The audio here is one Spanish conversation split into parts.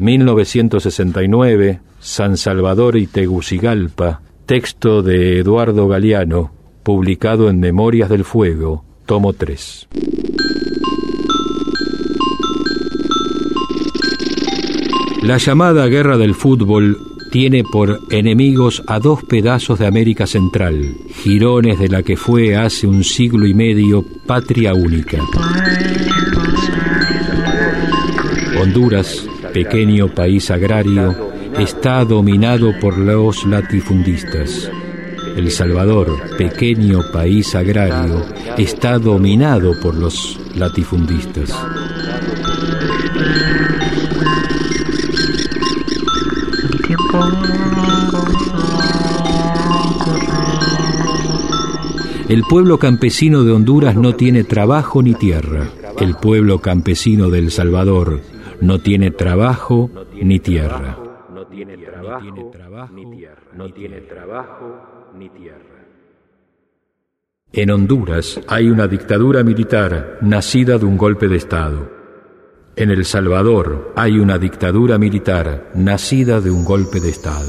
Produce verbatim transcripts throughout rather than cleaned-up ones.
mil novecientos sesenta y nueve, San Salvador y Tegucigalpa, texto de Eduardo Galeano, publicado en Memorias del Fuego, tomo tres. La llamada guerra del fútbol tiene por enemigos a dos pedazos de América Central, jirones de la que fue hace un siglo y medio patria única. Honduras, pequeño país agrario, está dominado por los latifundistas. El Salvador, pequeño país agrario, está dominado por los latifundistas. El pueblo campesino de Honduras no tiene trabajo ni tierra. El pueblo campesino de El Salvador no tiene trabajo ni tierra. No tiene trabajo ni tierra. No tiene trabajo ni tierra. En Honduras hay una dictadura militar nacida de un golpe de Estado. En El Salvador hay una dictadura militar nacida de un golpe de Estado.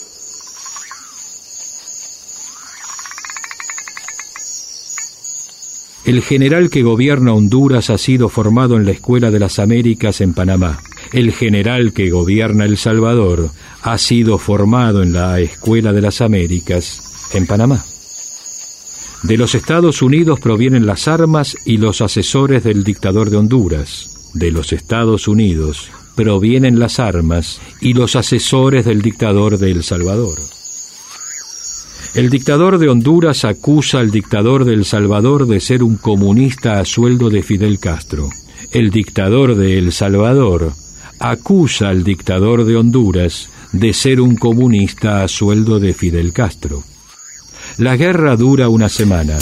El general que gobierna Honduras ha sido formado en la Escuela de las Américas en Panamá. El general que gobierna El Salvador ha sido formado en la Escuela de las Américas en Panamá. De los Estados Unidos provienen las armas y los asesores del dictador de Honduras. De los Estados Unidos provienen las armas y los asesores del dictador de El Salvador. El dictador de Honduras acusa al dictador de El Salvador de ser un comunista a sueldo de Fidel Castro. El dictador de El Salvador acusa al dictador de Honduras de ser un comunista a sueldo de Fidel Castro. La guerra dura una semana.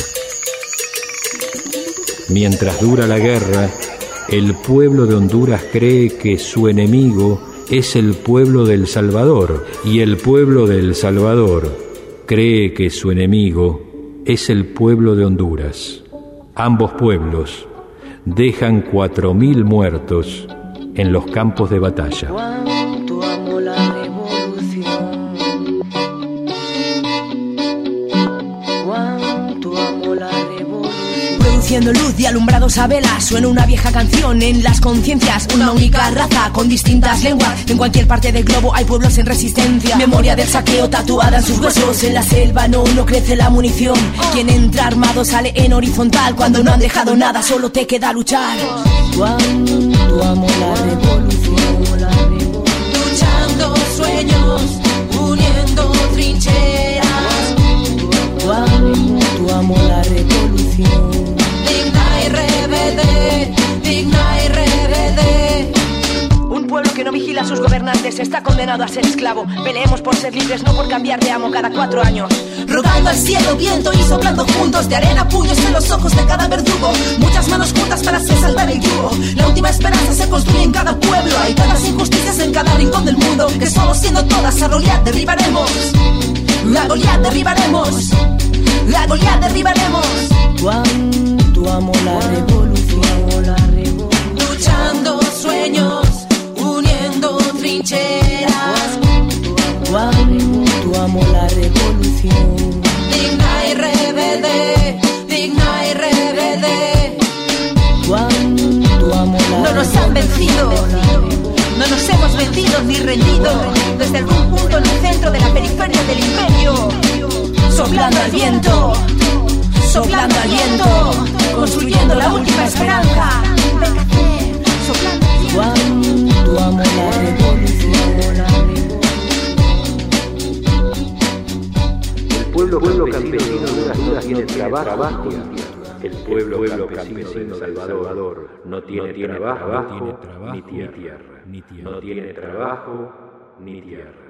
Mientras dura la guerra, el pueblo de Honduras cree que su enemigo es el pueblo de El Salvador, y el pueblo de El Salvador cree que su enemigo es el pueblo de Honduras. Ambos pueblos dejan cuatro mil muertos en los campos de batalla. Cuánto amo la revolución, cuánto amo la revolución. Produciendo luz y alumbrados a vela, suena una vieja canción en las conciencias. Una única raza con distintas lenguas. En cualquier parte del globo hay pueblos en resistencia. Memoria del saqueo tatuada en sus huesos. En la selva no, no crece la munición. Quien entra armado sale en horizontal. Cuando no han dejado nada, solo te queda luchar. Cuánto amo la revolución, la revolución. Luchando sueños, uniendo trincheras. Cuánto amo la revolución. Digna y rebelde, digna y rebelde. Un pueblo que no vigila a sus gobernantes está condenado a ser esclavo. Peleemos por ser libres, no por cambiar de amo cada cuatro años. Rogando al cielo, viento y soplando juntos. De arena, puños en los ojos de cada verdugo. Muchas manos juntas para hacer salvar el yugo. La última esperanza se construye en cada pueblo. Hay tantas injusticias en cada rincón del mundo, que solo siendo todas a Goliat derribaremos. A Goliat derribaremos. A Goliat derribaremos. Cuánto amo la revolución, la revolución. Luchando sueños, uniendo trincheras. Cuánto amo la revolución. Digna y rebelde, digna y rebelde. Cuánto amo la revolución. No nos han vencido, no nos hemos vencido ni rendido. Desde algún punto en el centro de la periferia del imperio, soplando al viento, soplando al viento, construyendo la última esperanza. Soplando al viento. Cuánto amo la revolución, la revolución. El pueblo, pueblo campesino de Honduras no tiene trabajo. El pueblo, pueblo campesino de El Salvador no tiene trabajo ni tierra. No tiene trabajo ni tierra.